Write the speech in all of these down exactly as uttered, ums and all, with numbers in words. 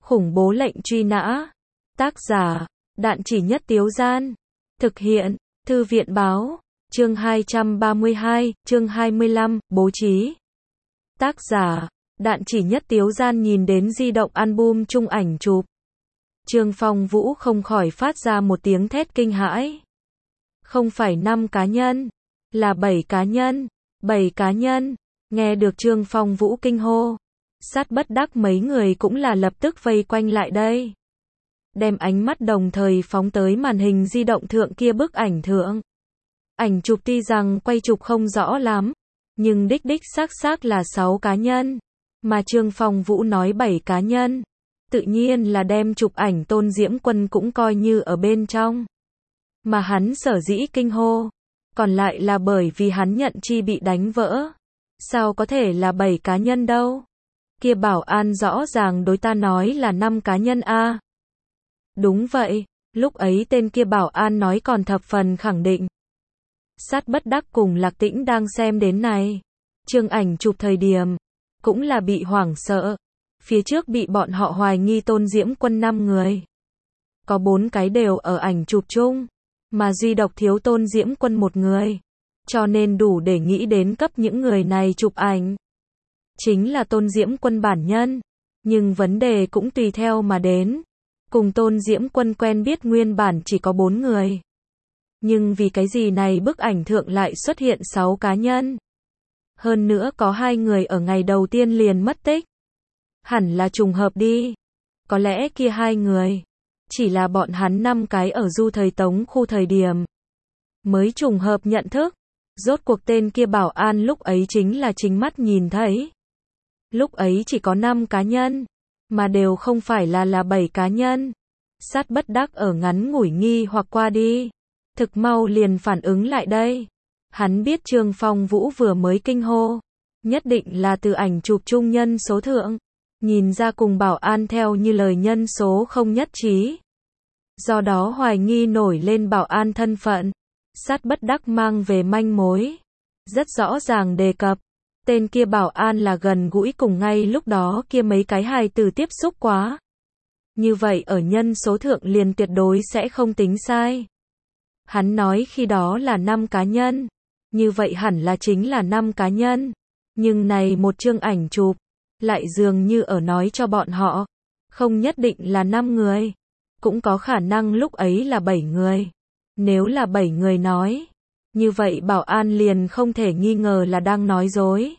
Khủng bố lệnh truy nã. Tác giả, Đạn Chỉ Nhất Tiếu Gian. Thực hiện, Thư viện Báo. Chương hai trăm ba mươi hai, chương hai mươi lăm, bố trí. Tác giả, Đạn Chỉ Nhất Tiếu Gian nhìn đến di động album chung ảnh chụp. Trương Phong Vũ không khỏi phát ra một tiếng thét kinh hãi. Không phải năm cá nhân, là bảy cá nhân, bảy cá nhân. Nghe được Trương Phong Vũ kinh hô, Sát Bất Đắc mấy người cũng là lập tức vây quanh lại đây. Đem ánh mắt đồng thời phóng tới màn hình di động thượng kia bức ảnh thượng. Ảnh chụp tuy rằng quay chụp không rõ lắm, nhưng đích đích xác xác là sáu cá nhân, mà Trương Phong Vũ nói bảy cá nhân. Tự nhiên là đem chụp ảnh Tôn Diễm Quân cũng coi như ở bên trong. Mà hắn sở dĩ kinh hô, còn lại là bởi vì hắn nhận chi bị đánh vỡ. Sao có thể là bảy cá nhân đâu? Kia bảo an rõ ràng đối ta nói là năm cá nhân a. Đúng vậy, lúc ấy tên kia bảo an nói còn thập phần khẳng định. Sát Bất Đắc cùng Lạc Tĩnh đang xem đến này. Chương ảnh chụp thời điểm, cũng là bị hoảng sợ. Phía trước bị bọn họ hoài nghi Tôn Diễm Quân năm người. Có bốn cái đều ở ảnh chụp chung, mà duy độc thiếu Tôn Diễm Quân một người. Cho nên đủ để nghĩ đến cấp những người này chụp ảnh. Chính là Tôn Diễm Quân bản nhân. Nhưng vấn đề cũng tùy theo mà đến. Cùng Tôn Diễm Quân quen biết nguyên bản chỉ có bốn người. Nhưng vì cái gì này bức ảnh thượng lại xuất hiện sáu cá nhân. Hơn nữa có hai người ở ngày đầu tiên liền mất tích. Hẳn là trùng hợp đi. Có lẽ kia hai người chỉ là bọn hắn năm cái ở du thời Tống khu thời điểm mới trùng hợp nhận thức. Rốt cuộc tên kia bảo an lúc ấy chính là chính mắt nhìn thấy. Lúc ấy chỉ có năm cá nhân, mà đều không phải là là bảy cá nhân. Sát Bất Đắc ở ngắn ngủi nghi hoặc qua đi, thực mau liền phản ứng lại đây. Hắn biết Trương Phong Vũ vừa mới kinh hô, nhất định là từ ảnh chụp chung nhân số thượng, nhìn ra cùng bảo an theo như lời nhân số không nhất trí. Do đó hoài nghi nổi lên bảo an thân phận. Sát Bất Đắc mang về manh mối. Rất rõ ràng đề cập, tên kia bảo an là gần gũi cùng ngay lúc đó kia mấy cái hài tử tiếp xúc quá. Như vậy ở nhân số thượng liền tuyệt đối sẽ không tính sai. Hắn nói khi đó là năm cá nhân. Như vậy hẳn là chính là năm cá nhân. Nhưng này một chương ảnh chụp, lại dường như ở nói cho bọn họ, không nhất định là năm người. Cũng có khả năng lúc ấy là bảy người. Nếu là bảy người nói, như vậy bảo an liền không thể nghi ngờ là đang nói dối.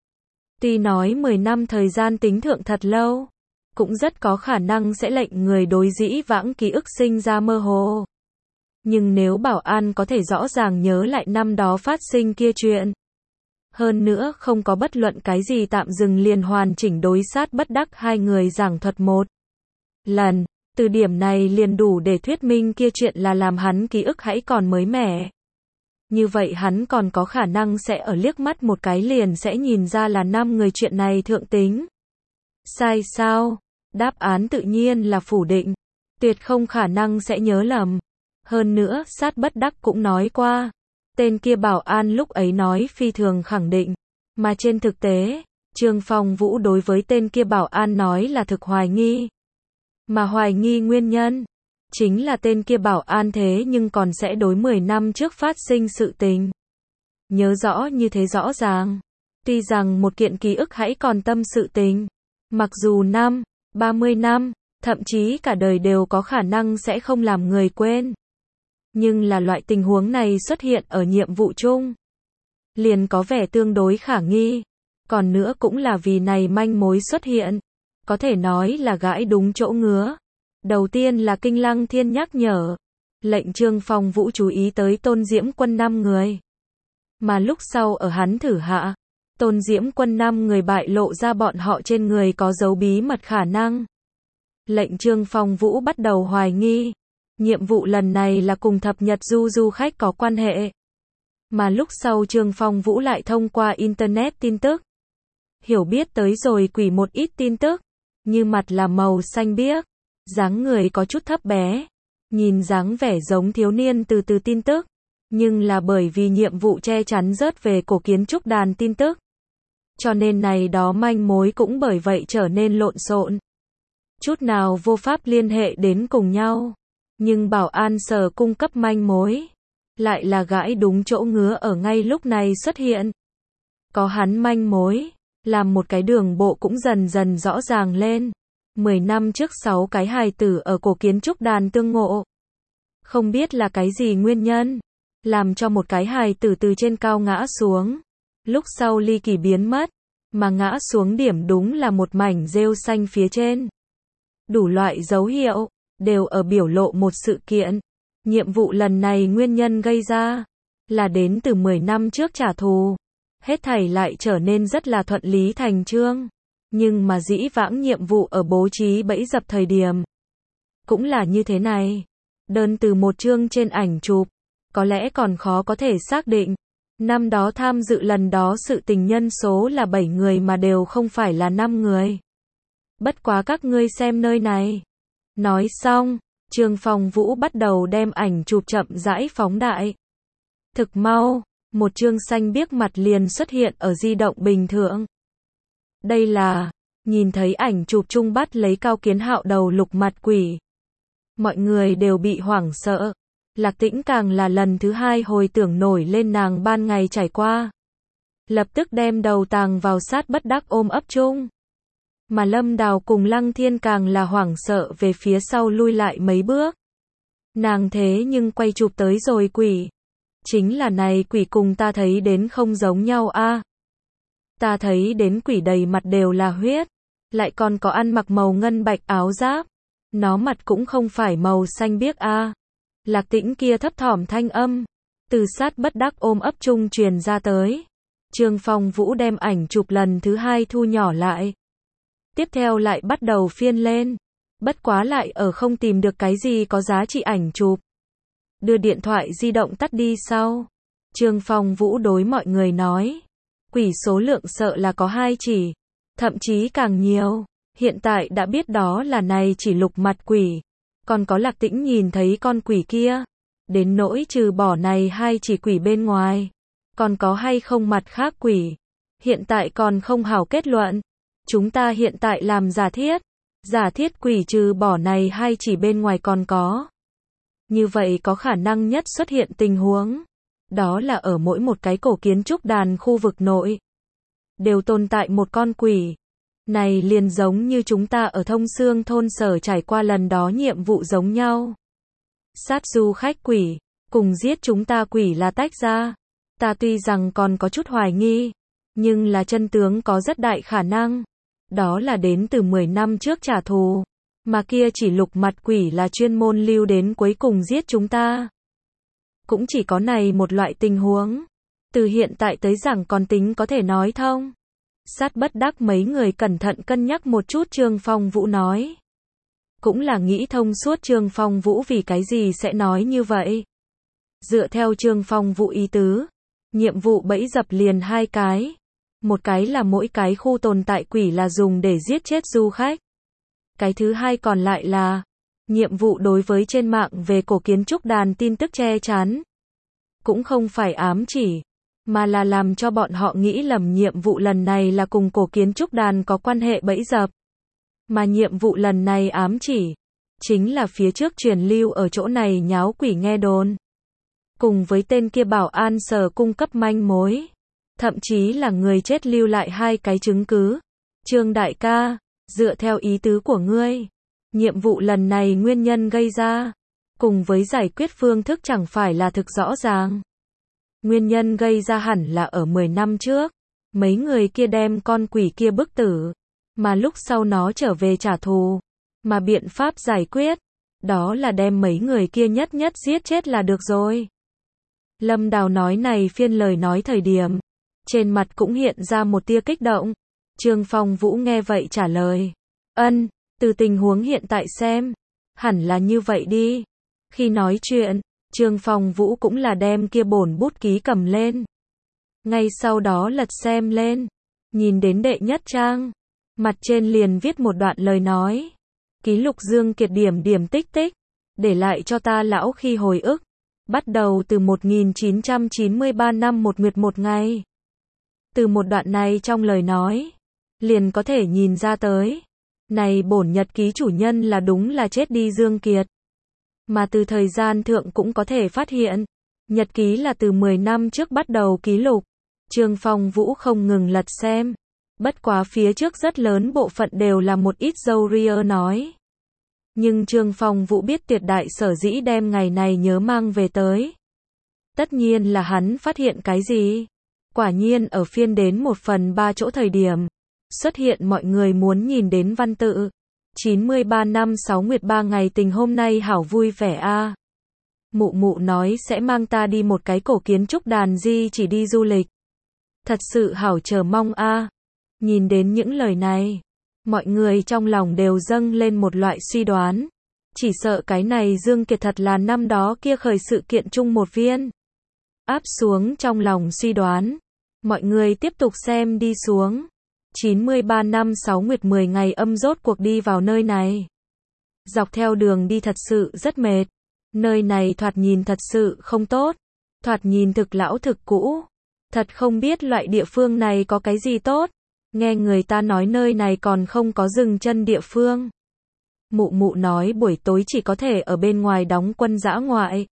Tuy nói mười năm thời gian tính thượng thật lâu, cũng rất có khả năng sẽ lệnh người đối dĩ vãng ký ức sinh ra mơ hồ. Nhưng nếu bảo an có thể rõ ràng nhớ lại năm đó phát sinh kia chuyện, hơn nữa không có bất luận cái gì tạm dừng liền hoàn chỉnh đối Sát Bất Đắc hai người giảng thuật một lần. Từ điểm này liền đủ để thuyết minh kia chuyện là làm hắn ký ức hãy còn mới mẻ. Như vậy hắn còn có khả năng sẽ ở liếc mắt một cái liền sẽ nhìn ra là năm người chuyện này thượng tính. Sai sao? Đáp án tự nhiên là phủ định. Tuyệt không khả năng sẽ nhớ lầm. Hơn nữa, Sát Bất Đắc cũng nói qua. Tên kia bảo an lúc ấy nói phi thường khẳng định. Mà trên thực tế, Trương Phong Vũ đối với tên kia bảo an nói là thực hoài nghi. Mà hoài nghi nguyên nhân, chính là tên kia bảo an thế nhưng còn sẽ đối mười năm trước phát sinh sự tình. Nhớ rõ như thế rõ ràng. Tuy rằng một kiện ký ức hãy còn tâm sự tình, mặc dù năm, ba mươi năm, thậm chí cả đời đều có khả năng sẽ không làm người quên. Nhưng là loại tình huống này xuất hiện ở nhiệm vụ chung, liền có vẻ tương đối khả nghi. Còn nữa cũng là vì này manh mối xuất hiện. Có thể nói là gãi đúng chỗ ngứa. Đầu tiên là Kinh Lăng Thiên nhắc nhở, lệnh Trương Phong Vũ chú ý tới Tôn Diễm Quân năm người. Mà lúc sau ở hắn thử hạ, Tôn Diễm Quân năm người bại lộ ra bọn họ trên người có dấu bí mật khả năng. Lệnh Trương Phong Vũ bắt đầu hoài nghi, nhiệm vụ lần này là cùng thập nhật du du khách có quan hệ. Mà lúc sau Trương Phong Vũ lại thông qua Internet tin tức, hiểu biết tới rồi quỷ một ít tin tức. Như mặt là màu xanh biếc, dáng người có chút thấp bé, nhìn dáng vẻ giống thiếu niên từ từ tin tức, nhưng là bởi vì nhiệm vụ che chắn rớt về cổ kiến trúc đàn tin tức. Cho nên này đó manh mối cũng bởi vậy trở nên lộn xộn. chút nào vô pháp liên hệ đến cùng nhau. Nhưng bảo an sở cung cấp manh mối, lại là gãi đúng chỗ ngứa ở ngay lúc này xuất hiện. Có hắn manh mối, làm một cái đường bộ cũng dần dần rõ ràng lên. Mười năm trước sáu cái hài tử ở cổ kiến trúc đàn tương ngộ. Không biết là cái gì nguyên nhân, làm cho một cái hài tử từ trên cao ngã xuống. Lúc sau ly kỳ biến mất, mà ngã xuống điểm đúng là một mảnh rêu xanh phía trên. Đủ loại dấu hiệu, đều ở biểu lộ một sự kiện. Nhiệm vụ lần này nguyên nhân gây ra, là đến từ mười năm trước trả thù. Hết thảy lại trở nên rất là thuận lý thành chương. Nhưng mà dĩ vãng nhiệm vụ ở bố trí bẫy dập thời điểm, cũng là như thế này. Đơn từ một chương trên ảnh chụp, có lẽ còn khó có thể xác định. Năm đó tham dự lần đó sự tình nhân số là bảy người mà đều không phải là năm người. Bất quá các ngươi xem nơi này. Nói xong, Trương Phong Vũ bắt đầu đem ảnh chụp chậm rãi phóng đại. Thực mau, một chương xanh biếc mặt liền xuất hiện ở di động bình thường. Đây là, nhìn thấy ảnh chụp chung bắt lấy Cao Kiến Hạo đầu lục mặt quỷ. Mọi người đều bị hoảng sợ. Lạc Tĩnh càng là lần thứ hai hồi tưởng nổi lên nàng ban ngày trải qua. Lập tức đem đầu tàng vào sát bất đắc ôm ấp chung. Mà Lâm Đào cùng Lăng Thiên càng là hoảng sợ về phía sau lui lại mấy bước. Nàng thế nhưng quay chụp tới rồi quỷ. Chính là này quỷ cùng ta thấy đến không giống nhau a. À. Ta thấy đến quỷ đầy mặt đều là huyết. Lại còn có ăn mặc màu ngân bạch áo giáp. Nó mặt cũng không phải màu xanh biếc a. À. Lạc Tĩnh kia thấp thỏm thanh âm, từ sát bất đắc ôm ấp chung truyền ra tới. Trương Phong Vũ đem ảnh chụp lần thứ hai thu nhỏ lại. Tiếp theo lại bắt đầu phiên lên. Bất quá lại ở không tìm được cái gì có giá trị ảnh chụp. Đưa điện thoại di động tắt đi sau. Trương Phong Vũ đối mọi người nói. Quỷ số lượng sợ là có hai chỉ. Thậm chí càng nhiều. Hiện tại đã biết đó là này chỉ lục mặt quỷ. Còn có Lạc Tĩnh nhìn thấy con quỷ kia. Đến nỗi trừ bỏ này hai chỉ quỷ bên ngoài. Còn có hay không mặt khác quỷ. Hiện tại còn không hảo kết luận. Chúng ta hiện tại làm giả thiết. Giả thiết quỷ trừ bỏ này hai chỉ bên ngoài còn có. Như vậy có khả năng nhất xuất hiện tình huống. Đó là ở mỗi một cái cổ kiến trúc đàn khu vực nội. Đều tồn tại một con quỷ. Này liền giống như chúng ta ở Thông Xương thôn sở trải qua lần đó nhiệm vụ giống nhau. Sát du khách quỷ, cùng giết chúng ta quỷ là tách ra. Ta tuy rằng còn có chút hoài nghi, nhưng là chân tướng có rất đại khả năng. Đó là đến từ mười năm trước trả thù. Mà kia chỉ lục mặt quỷ là chuyên môn lưu đến cuối cùng giết chúng ta. Cũng chỉ có này một loại tình huống. Từ hiện tại tới rằng còn tính có thể nói thông. Sát bất đắc mấy người cẩn thận cân nhắc một chút Trương Phong Vũ nói. Cũng là nghĩ thông suốt Trương Phong Vũ vì cái gì sẽ nói như vậy. Dựa theo Trương Phong Vũ ý tứ, nhiệm vụ bẫy dập liền hai cái. Một cái là mỗi cái khu tồn tại quỷ là dùng để giết chết du khách. Cái thứ hai còn lại là nhiệm vụ đối với trên mạng về cổ kiến trúc đàn tin tức che chắn. Cũng không phải ám chỉ, mà là làm cho bọn họ nghĩ lầm nhiệm vụ lần này là cùng cổ kiến trúc đàn có quan hệ bẫy dập. Mà nhiệm vụ lần này ám chỉ, chính là phía trước truyền lưu ở chỗ này nháo quỷ nghe đồn. Cùng với tên kia bảo an sở cung cấp manh mối. Thậm chí là người chết lưu lại hai cái chứng cứ. Trương đại ca, dựa theo ý tứ của ngươi, nhiệm vụ lần này nguyên nhân gây ra, cùng với giải quyết phương thức chẳng phải là thực rõ ràng. Nguyên nhân gây ra hẳn là ở mười năm trước, mấy người kia đem con quỷ kia bức tử, mà lúc sau nó trở về trả thù, mà biện pháp giải quyết, đó là đem mấy người kia nhất nhất giết chết là được rồi. Lâm Đào nói này phiên lời nói thời điểm, trên mặt cũng hiện ra một tia kích động. Trương Phong Vũ nghe vậy trả lời. Ân, từ tình huống hiện tại xem, hẳn là như vậy đi. Khi nói chuyện, Trương Phong Vũ cũng là đem kia bổn bút ký cầm lên. Ngay sau đó lật xem lên, nhìn đến đệ nhất trang, mặt trên liền viết một đoạn lời nói. Ký lục Dương Kiệt điểm điểm tích tích, để lại cho ta lão khi hồi ức. Bắt đầu từ một nghìn chín trăm chín mươi ba năm một nguyệt một ngày. Từ một đoạn này trong lời nói, liền có thể nhìn ra tới, Này bổn nhật ký chủ nhân là đúng là chết đi Dương Kiệt. Mà từ thời gian thượng cũng có thể phát hiện, nhật ký là từ mười năm trước bắt đầu ký lục. Trương Phong Vũ không ngừng lật xem. Bất quá phía trước rất lớn bộ phận đều là một ít dâu ria nói. Nhưng Trương Phong Vũ biết tuyệt đại sở dĩ đem ngày này nhớ mang về tới. Tất nhiên là hắn phát hiện cái gì? Quả nhiên ở phiên đến một phần ba chỗ thời điểm, xuất hiện mọi người muốn nhìn đến văn tự. chín mươi ba năm sáu nguyệt ba ngày tình hôm nay hảo vui vẻ a. Mụ mụ nói sẽ mang ta đi một cái cổ kiến trúc đàn di chỉ đi du lịch. Thật sự hảo chờ mong a. Nhìn đến những lời này, mọi người trong lòng đều dâng lên một loại suy đoán. Chỉ sợ cái này Dương Kiệt thật là năm đó kia khởi sự kiện chung một viên. Áp xuống trong lòng suy đoán. Mọi người tiếp tục xem đi xuống. chín mươi ba năm sáu nguyệt mười ngày âm rốt cuộc đi vào nơi này. Dọc theo đường đi thật sự rất mệt. Nơi này thoạt nhìn thật sự không tốt. Thoạt nhìn thực lão thực cũ. Thật không biết loại địa phương này có cái gì tốt. Nghe người ta nói nơi này còn không có dừng chân địa phương. Mụ mụ nói buổi tối chỉ có thể ở bên ngoài đóng quân dã ngoại.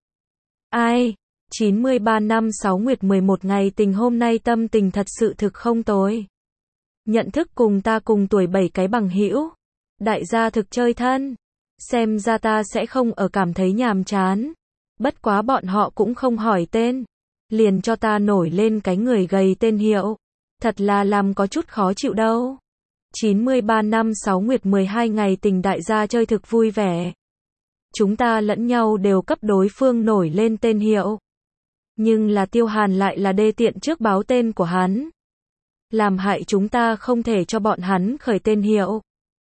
Ai? chín mươi ba năm sáu nguyệt mười một ngày tình hôm nay tâm tình thật sự thực không tồi. Nhận thức cùng ta cùng tuổi bảy cái bằng hữu. Đại gia thực chơi thân. Xem ra ta sẽ không ở cảm thấy nhàm chán. Bất quá bọn họ cũng không hỏi tên. Liền cho ta nổi lên cái người gầy tên hiệu. Thật là làm có chút khó chịu đâu. chín mươi ba năm sáu nguyệt mười hai ngày tình đại gia chơi thực vui vẻ. Chúng ta lẫn nhau đều cấp đối phương nổi lên tên hiệu. Nhưng là Tiêu Hàn lại là đê tiện trước báo tên của hắn. Làm hại chúng ta không thể cho bọn hắn khởi tên hiệu.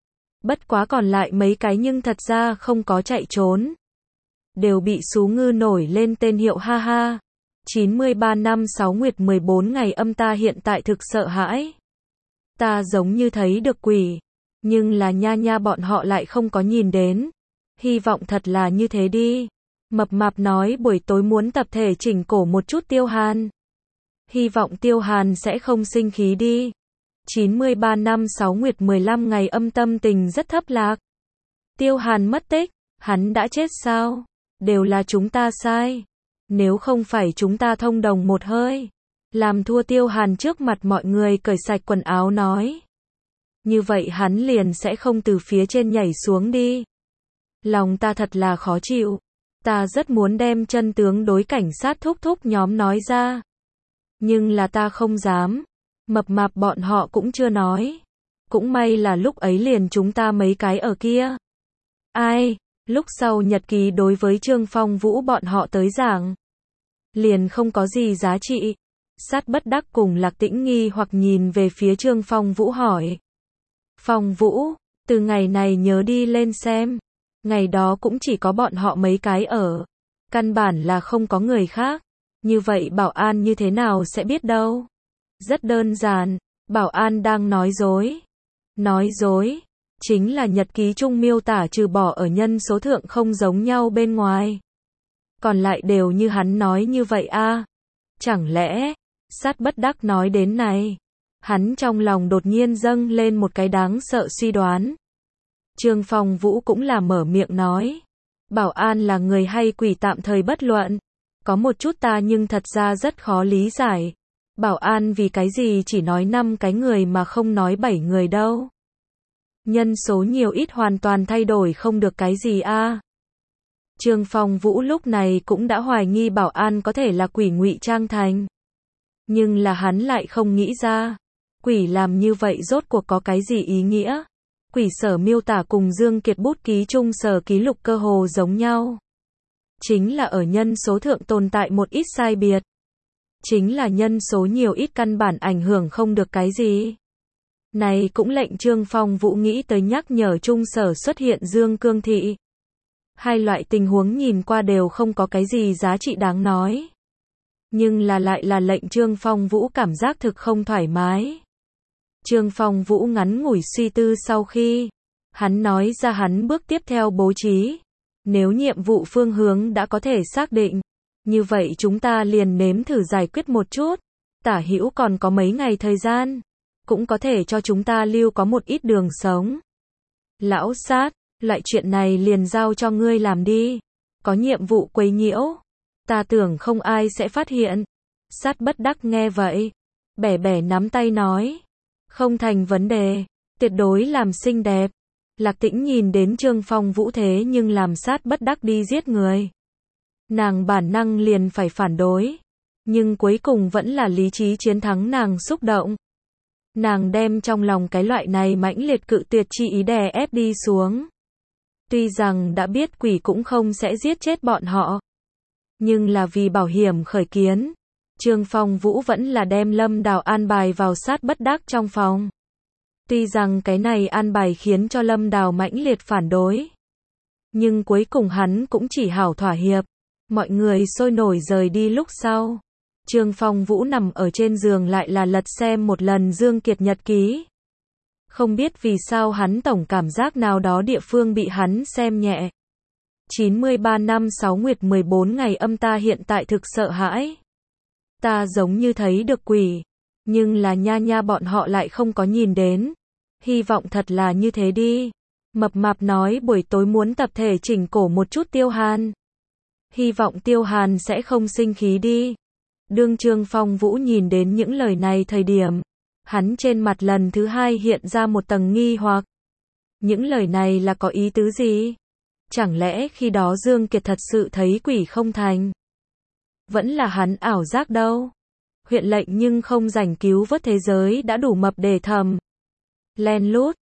Bất quá còn lại mấy cái nhưng thật ra không có chạy trốn. Đều bị Sú Ngư nổi lên tên hiệu ha ha. chín mươi ba năm sáu nguyệt mười bốn ngày âm ta hiện tại thực sợ hãi. Ta giống như thấy được quỷ. Nhưng là nha nha bọn họ lại không có nhìn đến. Hy vọng thật là như thế đi. Mập mạp nói buổi tối muốn tập thể chỉnh cổ một chút Tiêu Hàn. Hy vọng Tiêu Hàn sẽ không sinh khí đi. chín mươi ba năm sáu nguyệt mười lăm ngày âm tâm tình rất thấp lạc. Tiêu Hàn mất tích. Hắn đã chết sao? Đều là chúng ta sai. Nếu không phải chúng ta thông đồng một hơi. Làm thua Tiêu Hàn trước mặt mọi người cởi sạch quần áo nói. Như vậy hắn liền sẽ không từ phía trên nhảy xuống đi. Lòng ta thật là khó chịu. Ta rất muốn đem chân tướng đối cảnh sát thúc thúc nhóm nói ra. Nhưng là ta không dám. Mập mạp bọn họ cũng chưa nói. Cũng may là lúc ấy liền chúng ta mấy cái ở kia. Ai? Lúc sau nhật ký đối với Trương Phong Vũ bọn họ tới giảng. Liền không có gì giá trị. Sát bất đắc cùng Lạc Tĩnh nghi hoặc nhìn về phía Trương Phong Vũ hỏi. Phong Vũ, từ ngày này nhớ đi lên xem. Ngày đó cũng chỉ có bọn họ mấy cái ở. Căn bản là không có người khác. Như vậy bảo an như thế nào sẽ biết đâu. Rất đơn giản, bảo an đang nói dối. Nói dối, chính là nhật ký chung miêu tả trừ bỏ ở nhân số thượng không giống nhau bên ngoài. Còn lại đều như hắn nói như vậy a. À? Chẳng lẽ, sát bất đắc nói đến này. Hắn trong lòng đột nhiên dâng lên một cái đáng sợ suy đoán. Trương Phong Vũ cũng là mở miệng nói. Bảo an là người hay quỷ tạm thời bất luận. Có một chút ta nhưng thật ra rất khó lý giải. Bảo an vì cái gì chỉ nói năm cái người mà không nói bảy người đâu. Nhân số nhiều ít hoàn toàn thay đổi không được cái gì a. À? Trương Phong Vũ lúc này cũng đã hoài nghi bảo an có thể là quỷ ngụy trang thành. Nhưng là hắn lại không nghĩ ra. Quỷ làm như vậy rốt cuộc có cái gì ý nghĩa? Quỷ sở miêu tả cùng Dương Kiệt bút ký chung sở ký lục cơ hồ giống nhau. Chính là ở nhân số thượng tồn tại một ít sai biệt. Chính là nhân số nhiều ít căn bản ảnh hưởng không được cái gì. Này cũng lệnh Trương Phong Vũ nghĩ tới nhắc nhở chung sở xuất hiện Dương Cương Thị. Hai loại tình huống nhìn qua đều không có cái gì giá trị đáng nói. Nhưng là lại là lệnh Trương Phong Vũ cảm giác thực không thoải mái. Trương Phong Vũ ngắn ngủi suy tư sau khi, hắn nói ra hắn bước tiếp theo bố trí. Nếu nhiệm vụ phương hướng đã có thể xác định, như vậy chúng ta liền nếm thử giải quyết một chút. Tả hữu còn có mấy ngày thời gian, cũng có thể cho chúng ta lưu có một ít đường sống. Lão sát, loại chuyện này liền giao cho ngươi làm đi. Có nhiệm vụ quấy nhiễu. Ta tưởng không ai sẽ phát hiện. Sát bất đắc nghe vậy. Bẻ bẻ nắm tay nói. Không thành vấn đề. Tuyệt đối làm xinh đẹp. Lạc Tĩnh nhìn đến Trương Phong Vũ thế nhưng làm sát bất đắc đi giết người. Nàng bản năng liền phải phản đối. Nhưng cuối cùng vẫn là lý trí chiến thắng nàng xúc động. Nàng đem trong lòng cái loại này mãnh liệt cự tuyệt chi ý đè ép đi xuống. Tuy rằng đã biết quỷ cũng không sẽ giết chết bọn họ. Nhưng là vì bảo hiểm khởi kiến. Trương Phong Vũ vẫn là đem Lâm Đào an bài vào sát bất đắc trong phòng. Tuy rằng cái này an bài khiến cho Lâm Đào mãnh liệt phản đối. Nhưng cuối cùng hắn cũng chỉ hảo thỏa hiệp. Mọi người sôi nổi rời đi lúc sau. Trương Phong Vũ nằm ở trên giường lại là lật xem một lần Dương Kiệt nhật ký. Không biết vì sao hắn tổng cảm giác nào đó địa phương bị hắn xem nhẹ. chín mươi ba năm sáu nguyệt mười bốn ngày âm ta hiện tại thực sợ hãi. Ta giống như thấy được quỷ. Nhưng là nha nha bọn họ lại không có nhìn đến. Hy vọng thật là như thế đi. Mập mạp nói buổi tối muốn tập thể chỉnh cổ một chút Tiêu Hàn. Hy vọng Tiêu Hàn sẽ không sinh khí đi. Đương Trương Phong Vũ nhìn đến những lời này thời điểm. Hắn trên mặt lần thứ hai hiện ra một tầng nghi hoặc. Những lời này là có ý tứ gì? Chẳng lẽ khi đó Dương Kiệt thật sự thấy quỷ không thành? Vẫn là hắn ảo giác đâu? Huyện lệnh nhưng không rảnh cứu vớt thế giới đã đủ mập để thầm. Len lút,